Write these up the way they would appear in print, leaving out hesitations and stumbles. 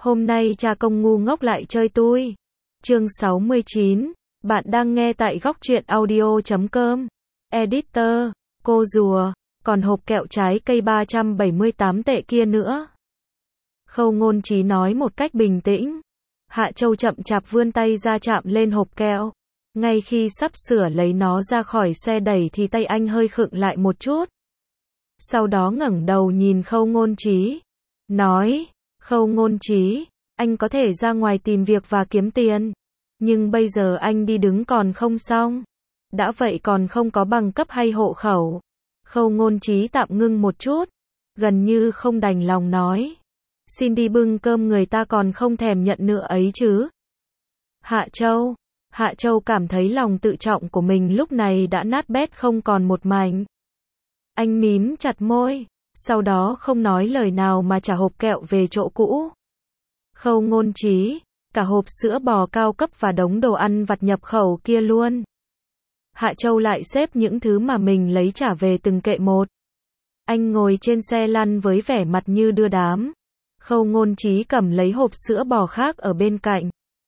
Hôm nay cha công ngu ngốc lại chơi tui. Chương 69. Bạn đang nghe tại góc truyện audio.com. Editor, cô rùa, còn hộp kẹo trái cây 378 tệ kia nữa. Khâu Ngôn Trí nói một cách bình tĩnh. Hạ Châu chậm chạp vươn tay ra chạm lên hộp kẹo. Ngay khi sắp sửa lấy nó ra khỏi xe đẩy thì tay anh hơi khựng lại một chút. Sau đó ngẩng đầu nhìn Khâu Ngôn Trí. Nói, Khâu Ngôn Trí, anh có thể ra ngoài tìm việc và kiếm tiền. Nhưng bây giờ anh đi đứng còn không xong. Đã vậy còn không có bằng cấp hay hộ khẩu. Khâu Ngôn Trí tạm ngưng một chút. Gần như không đành lòng nói. Xin đi bưng cơm người ta còn không thèm nhận nữa ấy chứ. Hạ Châu cảm thấy lòng tự trọng của mình lúc này đã nát bét không còn một mảnh. Anh mím chặt môi, sau đó không nói lời nào mà trả hộp kẹo về chỗ cũ. Khâu Ngôn Trí, cả hộp sữa bò cao cấp và đống đồ ăn vặt nhập khẩu kia luôn. Hạ Châu lại xếp những thứ mà mình lấy trả về từng kệ một. Anh ngồi trên xe lăn với vẻ mặt như đưa đám. Khâu Ngôn Trí cầm lấy hộp sữa bò khác ở bên cạnh.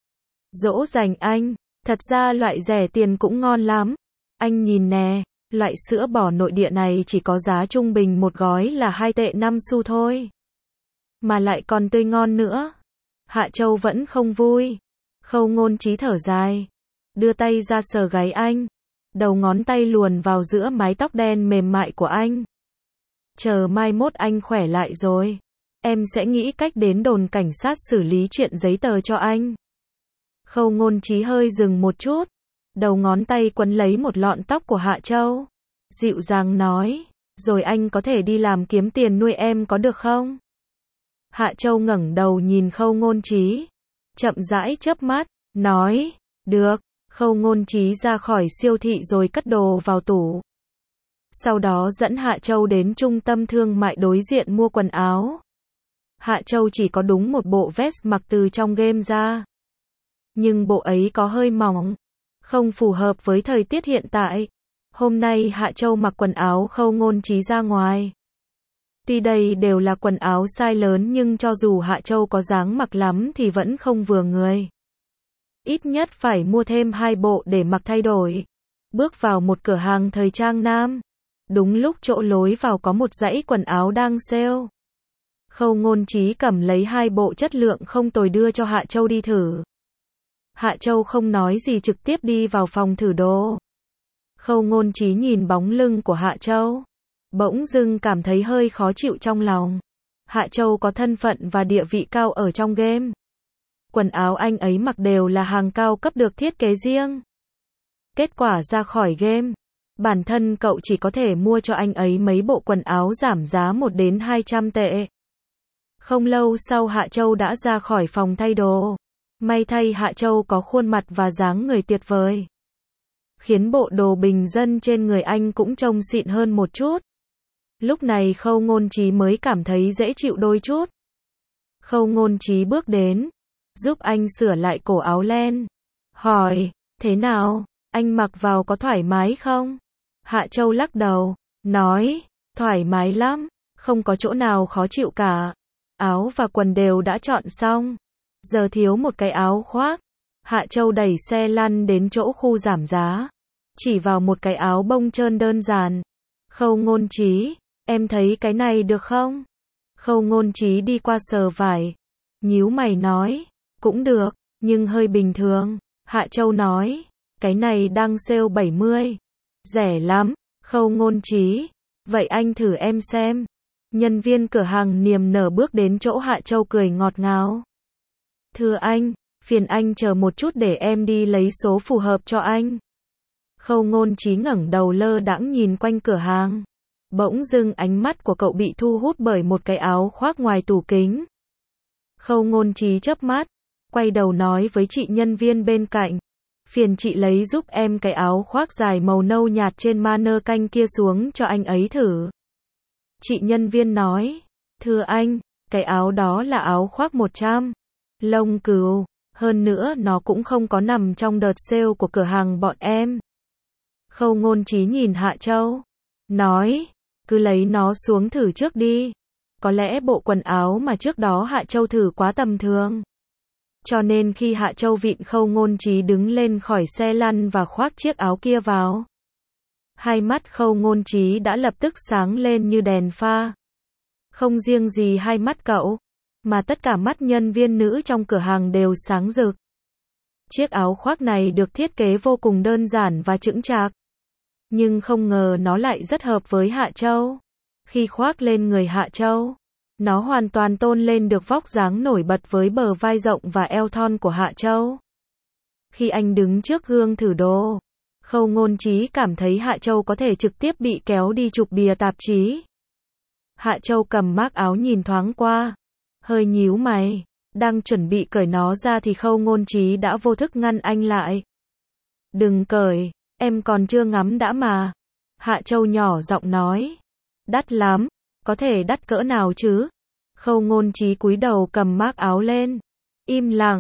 Dỗ dành anh, thật ra loại rẻ tiền cũng ngon lắm. Anh nhìn nè, loại sữa bò nội địa này chỉ có giá trung bình một gói là 2 tệ 5 xu thôi. Mà lại còn tươi ngon nữa. Hạ Châu vẫn không vui. Khâu Ngôn Trí thở dài. Đưa tay ra sờ gáy anh. Đầu ngón tay luồn vào giữa mái tóc đen mềm mại của anh. Chờ mai mốt anh khỏe lại rồi. Em sẽ nghĩ cách đến đồn cảnh sát xử lý chuyện giấy tờ cho anh. Khâu Ngôn Trí hơi dừng một chút. Đầu ngón tay quấn lấy một lọn tóc của Hạ Châu. Dịu dàng nói. Rồi anh có thể đi làm kiếm tiền nuôi em có được không? Hạ Châu ngẩng đầu nhìn Khâu Ngôn Trí. Chậm rãi chớp mắt. Nói. Được. Khâu Ngôn Trí ra khỏi siêu thị rồi cất đồ vào tủ. Sau đó dẫn Hạ Châu đến trung tâm thương mại đối diện mua quần áo. Hạ Châu chỉ có đúng một bộ vest mặc từ trong game ra. Nhưng bộ ấy có hơi mỏng. Không phù hợp với thời tiết hiện tại. Hôm nay Hạ Châu mặc quần áo Khâu Ngôn Trí ra ngoài. Tuy đây đều là quần áo size lớn nhưng cho dù Hạ Châu có dáng mặc lắm thì vẫn không vừa người. Ít nhất phải mua thêm 2 bộ để mặc thay đổi. Bước vào một cửa hàng thời trang nam. Đúng lúc chỗ lối vào có một dãy quần áo đang sale. Khâu Ngôn Trí cầm lấy 2 bộ chất lượng không tồi đưa cho Hạ Châu đi thử. Hạ Châu không nói gì trực tiếp đi vào phòng thử đồ. Khâu Ngôn Trí nhìn bóng lưng của Hạ Châu. Bỗng dưng cảm thấy hơi khó chịu trong lòng. Hạ Châu có thân phận và địa vị cao ở trong game. Quần áo anh ấy mặc đều là hàng cao cấp được thiết kế riêng. Kết quả ra khỏi game, bản thân cậu chỉ có thể mua cho anh ấy mấy bộ quần áo giảm giá 1 đến 200 tệ. Không lâu sau Hạ Châu đã ra khỏi phòng thay đồ. May thay Hạ Châu có khuôn mặt và dáng người tuyệt vời. Khiến bộ đồ bình dân trên người anh cũng trông xịn hơn một chút. Lúc này Khâu Ngôn Trí mới cảm thấy dễ chịu đôi chút. Khâu Ngôn Trí bước đến, giúp anh sửa lại cổ áo len. Hỏi, thế nào, anh mặc vào có thoải mái không? Hạ Châu lắc đầu, nói, thoải mái lắm, không có chỗ nào khó chịu cả. Áo và quần đều đã chọn xong. Giờ thiếu một cái áo khoác. Hạ Châu đẩy xe lăn đến chỗ khu giảm giá. Chỉ vào một cái áo bông trơn đơn giản. Khâu Ngôn Trí, em thấy cái này được không? Khâu Ngôn Trí đi qua sờ vải. Nhíu mày nói, cũng được, nhưng hơi bình thường. Hạ Châu nói, cái này đang sale 70. Rẻ lắm. Khâu Ngôn Trí, vậy anh thử em xem. Nhân viên cửa hàng niềm nở bước đến chỗ Hạ Châu cười ngọt ngào. Thưa anh, phiền anh chờ một chút để em đi lấy số phù hợp cho anh. Khâu Ngôn Trí ngẩng đầu lơ đãng nhìn quanh cửa hàng. Bỗng dưng ánh mắt của cậu bị thu hút bởi một cái áo khoác ngoài tủ kính. Khâu Ngôn Trí chớp mắt, quay đầu nói với chị nhân viên bên cạnh. Phiền chị lấy giúp em cái áo khoác dài màu nâu nhạt trên mannequin kia xuống cho anh ấy thử. Chị nhân viên nói, thưa anh, cái áo đó là áo khoác 100. Lông cừu, hơn nữa nó cũng không có nằm trong đợt sale của cửa hàng bọn em. Khâu Ngôn Trí nhìn Hạ Châu, nói, cứ lấy nó xuống thử trước đi. Có lẽ bộ quần áo mà trước đó Hạ Châu thử quá tầm thường. Cho nên khi Hạ Châu vịn Khâu Ngôn Trí đứng lên khỏi xe lăn và khoác chiếc áo kia vào, hai mắt Khâu Ngôn Trí đã lập tức sáng lên như đèn pha. Không riêng gì hai mắt cậu, mà tất cả mắt nhân viên nữ trong cửa hàng đều sáng rực. Chiếc áo khoác này được thiết kế vô cùng đơn giản và chững chạc, nhưng không ngờ nó lại rất hợp với Hạ Châu. Khi khoác lên người Hạ Châu, nó hoàn toàn tôn lên được vóc dáng nổi bật với bờ vai rộng và eo thon của Hạ Châu. Khi anh đứng trước gương thử đồ, Khâu Ngôn Trí cảm thấy Hạ Châu có thể trực tiếp bị kéo đi chụp bìa tạp chí. Hạ Châu cầm mác áo nhìn thoáng qua, hơi nhíu mày, đang chuẩn bị cởi nó ra thì Khâu Ngôn Trí đã vô thức ngăn anh lại. Đừng cởi, em còn chưa ngắm đã mà. Hạ Châu nhỏ giọng nói. Đắt lắm, có thể đắt cỡ nào chứ? Khâu Ngôn Trí cúi đầu cầm mác áo lên. Im lặng,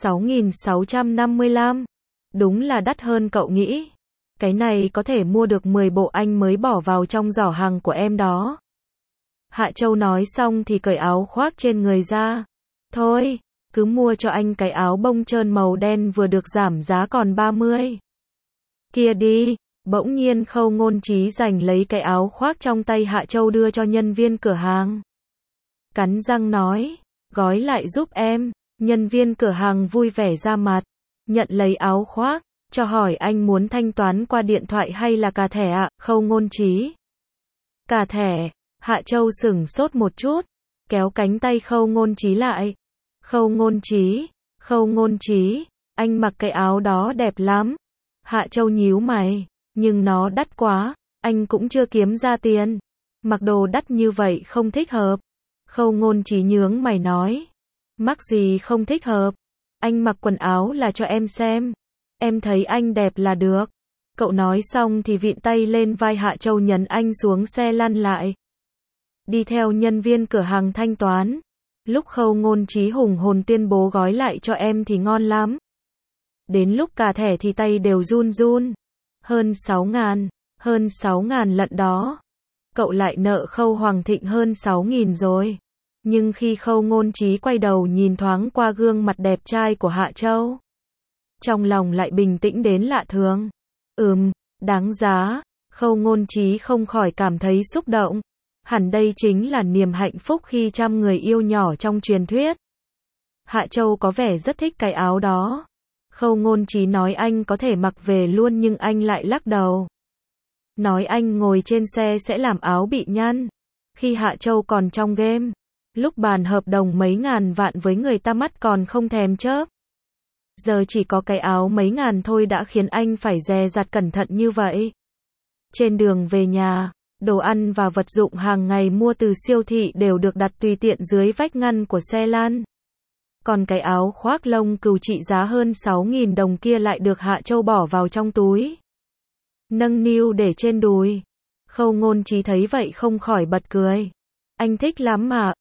6.655. Đúng là đắt hơn cậu nghĩ. Cái này có thể mua được 10 bộ anh mới bỏ vào trong giỏ hàng của em đó. Hạ Châu nói xong thì cởi áo khoác trên người ra. Thôi, cứ mua cho anh cái áo bông trơn màu đen vừa được giảm giá còn 30. Kia đi, bỗng nhiên Khâu Ngôn Trí giành lấy cái áo khoác trong tay Hạ Châu đưa cho nhân viên cửa hàng. Cắn răng nói, gói lại giúp em. Nhân viên cửa hàng vui vẻ ra mặt, nhận lấy áo khoác, cho hỏi anh muốn thanh toán qua điện thoại hay là cà thẻ ạ? Khâu Ngôn Trí. Cà thẻ. Hạ Châu sửng sốt một chút, kéo cánh tay Khâu Ngôn Trí lại. Khâu Ngôn Trí, anh mặc cái áo đó đẹp lắm. Hạ Châu nhíu mày, nhưng nó đắt quá, anh cũng chưa kiếm ra tiền. Mặc đồ đắt như vậy không thích hợp. Khâu Ngôn Trí nhướng mày nói. Mắc gì không thích hợp? Anh mặc quần áo là cho em xem. Em thấy anh đẹp là được. Cậu nói xong thì vịn tay lên vai Hạ Châu nhấn anh xuống xe lăn lại. Đi theo nhân viên cửa hàng thanh toán. Lúc Khâu Ngôn Trí hùng hồn tuyên bố gói lại cho em thì ngon lắm. Đến lúc cà thẻ thì tay đều run run. Hơn 6.000 lận đó. Cậu lại nợ Khâu Hoàng Thịnh hơn 6.000 rồi. Nhưng khi Khâu Ngôn Trí quay đầu nhìn thoáng qua gương mặt đẹp trai của Hạ Châu, trong lòng lại bình tĩnh đến lạ thường. Đáng giá. Khâu Ngôn Trí không khỏi cảm thấy xúc động. Hẳn đây chính là niềm hạnh phúc khi trăm người yêu nhỏ trong truyền thuyết. Hạ Châu có vẻ rất thích cái áo đó. Khâu Ngôn Trí nói anh có thể mặc về luôn nhưng anh lại lắc đầu. Nói anh ngồi trên xe sẽ làm áo bị nhăn. Khi Hạ Châu còn trong game, lúc bàn hợp đồng mấy ngàn vạn với người ta mắt còn không thèm chớp. Giờ chỉ có cái áo mấy ngàn thôi đã khiến anh phải dè dặt cẩn thận như vậy. Trên đường về nhà, đồ ăn và vật dụng hàng ngày mua từ siêu thị đều được đặt tùy tiện dưới vách ngăn của xe lăn. Còn cái áo khoác lông cừu trị giá hơn 6.000 đồng kia lại được Hạ Châu bỏ vào trong túi, nâng niu để trên đùi. Khâu Ngôn Trí thấy vậy không khỏi bật cười. Anh thích lắm mà.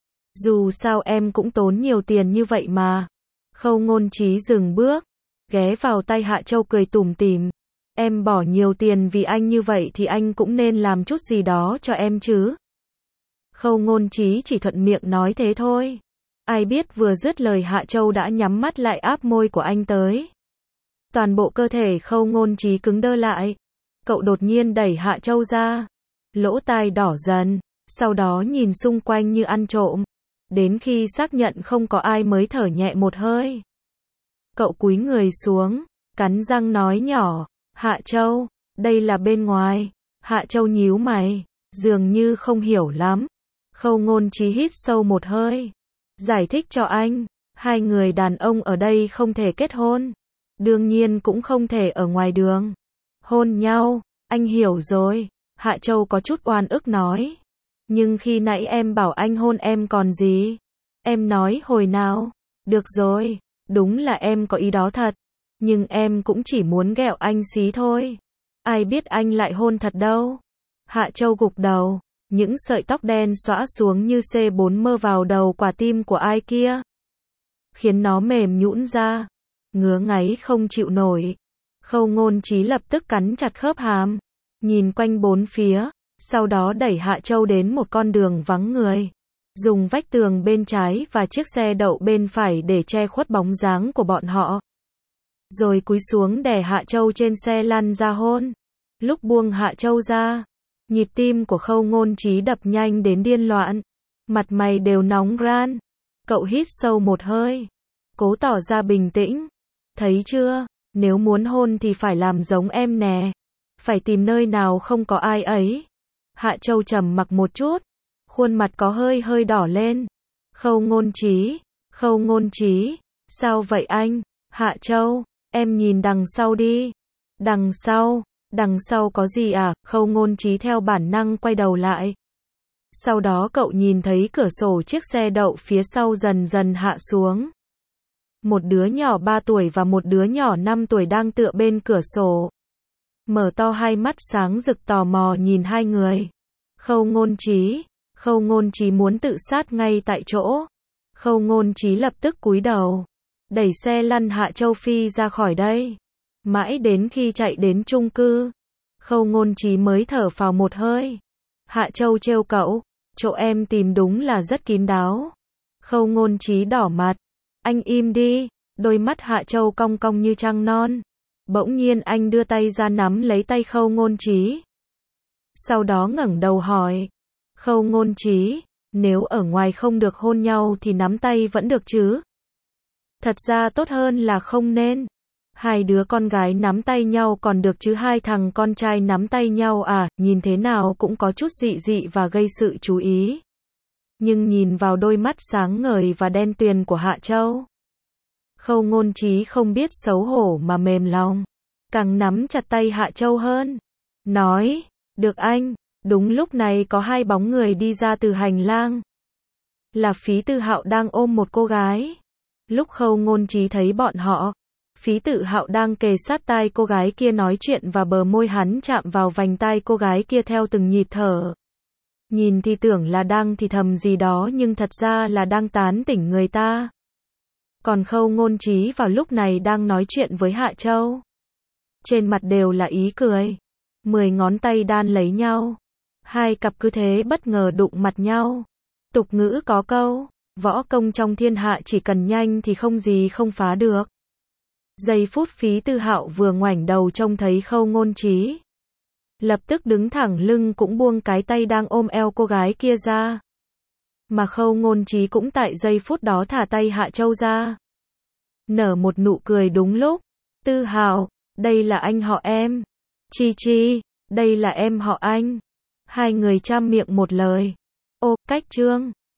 Dù sao em cũng tốn nhiều tiền như vậy mà. Khâu Ngôn Trí dừng bước, ghé vào tay Hạ Châu cười tủm tỉm. Em bỏ nhiều tiền vì anh như vậy thì anh cũng nên làm chút gì đó cho em chứ. Khâu Ngôn Trí chỉ thuận miệng nói thế thôi. Ai biết vừa dứt lời Hạ Châu đã nhắm mắt lại áp môi của anh tới. Toàn bộ cơ thể Khâu Ngôn Trí cứng đơ lại. Cậu đột nhiên đẩy Hạ Châu ra. Lỗ tai đỏ dần, sau đó nhìn xung quanh như ăn trộm. Đến khi xác nhận không có ai mới thở nhẹ một hơi. Cậu cúi người xuống, cắn răng nói nhỏ. Hạ Châu, đây là bên ngoài. Hạ Châu nhíu mày, dường như không hiểu lắm. Khâu Ngôn Trí hít sâu một hơi, giải thích cho anh, hai người đàn ông ở đây không thể kết hôn, đương nhiên cũng không thể ở ngoài đường hôn nhau. Anh hiểu rồi. Hạ Châu có chút oan ức nói. Nhưng khi nãy em bảo anh hôn em còn gì? Em nói hồi nào? Được rồi, đúng là em có ý đó thật. Nhưng em cũng chỉ muốn ghẹo anh xí thôi. Ai biết anh lại hôn thật đâu. Hạ Châu gục đầu, những sợi tóc đen xõa xuống như C4 mơ vào đầu quả tim của ai kia, khiến nó mềm nhũn ra, ngứa ngáy không chịu nổi. Khâu Ngôn Trí lập tức cắn chặt khớp hàm, nhìn quanh bốn phía, sau đó đẩy Hạ Châu đến một con đường vắng người. dùng vách tường bên trái và chiếc xe đậu bên phải để che khuất bóng dáng của bọn họ. Rồi cúi xuống đè Hạ Châu trên xe lăn ra hôn. Lúc buông Hạ Châu ra, nhịp tim của Khâu Ngôn Trí đập nhanh đến điên loạn. Mặt mày đều nóng ran. Cậu hít sâu một hơi, cố tỏ ra bình tĩnh. Thấy chưa, nếu muốn hôn thì phải làm giống em nè. Phải tìm nơi nào không có ai ấy. Hạ Châu trầm mặc một chút, khuôn mặt có hơi đỏ lên. Khâu Ngôn Trí, sao vậy anh? Hạ Châu, em nhìn đằng sau đi. Đằng sau có gì à? Khâu Ngôn Trí theo bản năng quay đầu lại. Sau đó cậu nhìn thấy cửa sổ chiếc xe đậu phía sau dần dần hạ xuống. Một đứa nhỏ 3 tuổi và một đứa nhỏ 5 tuổi đang tựa bên cửa sổ. Mở to hai mắt sáng rực tò mò nhìn hai người. Khâu Ngôn Trí muốn tự sát ngay tại chỗ. Khâu Ngôn Trí lập tức cúi đầu, đẩy xe lăn Hạ Châu phi ra khỏi đây. Mãi đến khi chạy đến chung cư, Khâu Ngôn Trí mới thở phào một hơi. Hạ Châu trêu cậu, chỗ em tìm đúng là rất kín đáo. Khâu Ngôn Trí đỏ mặt, anh im đi. Đôi mắt Hạ Châu cong cong như trăng non. Bỗng nhiên anh đưa tay ra nắm lấy tay Khâu Ngôn Trí. Sau đó ngẩng đầu hỏi, Khâu Ngôn Trí, nếu ở ngoài không được hôn nhau thì nắm tay vẫn được chứ? Thật ra tốt hơn là không nên. Hai đứa con gái nắm tay nhau còn được chứ hai thằng con trai nắm tay nhau à, nhìn thế nào cũng có chút dị dị và gây sự chú ý. Nhưng nhìn vào đôi mắt sáng ngời và đen tuyền của Hạ Châu, Khâu Ngôn Trí không biết xấu hổ mà mềm lòng, càng nắm chặt tay Hạ Châu hơn. Nói, được anh. Đúng lúc này có hai bóng người đi ra từ hành lang. Là Phí Tự Hạo đang ôm một cô gái. Lúc Khâu Ngôn Trí thấy bọn họ, Phí Tự Hạo đang kề sát tai cô gái kia nói chuyện và bờ môi hắn chạm vào vành tai cô gái kia theo từng nhịp thở. Nhìn thì tưởng là đang thì thầm gì đó nhưng thật ra là đang tán tỉnh người ta. Còn Khâu Ngôn Trí vào lúc này đang nói chuyện với Hạ Châu. Trên mặt đều là ý cười. 10 ngón tay đan lấy nhau. Hai cặp cứ thế bất ngờ đụng mặt nhau. Tục ngữ có câu, võ công trong thiên hạ chỉ cần nhanh thì không gì không phá được. Giây phút Phí Tự Hạo vừa ngoảnh đầu trông thấy Khâu Ngôn Trí, lập tức đứng thẳng lưng cũng buông cái tay đang ôm eo cô gái kia ra. Mà Khâu Ngôn Trí cũng tại giây phút đó thả tay Hạ Châu ra. Nở một nụ cười đúng lúc. Tự Hạo, đây là anh họ em. Chi Chi, đây là em họ anh. Hai người chăm miệng một lời. Ô, cách chương.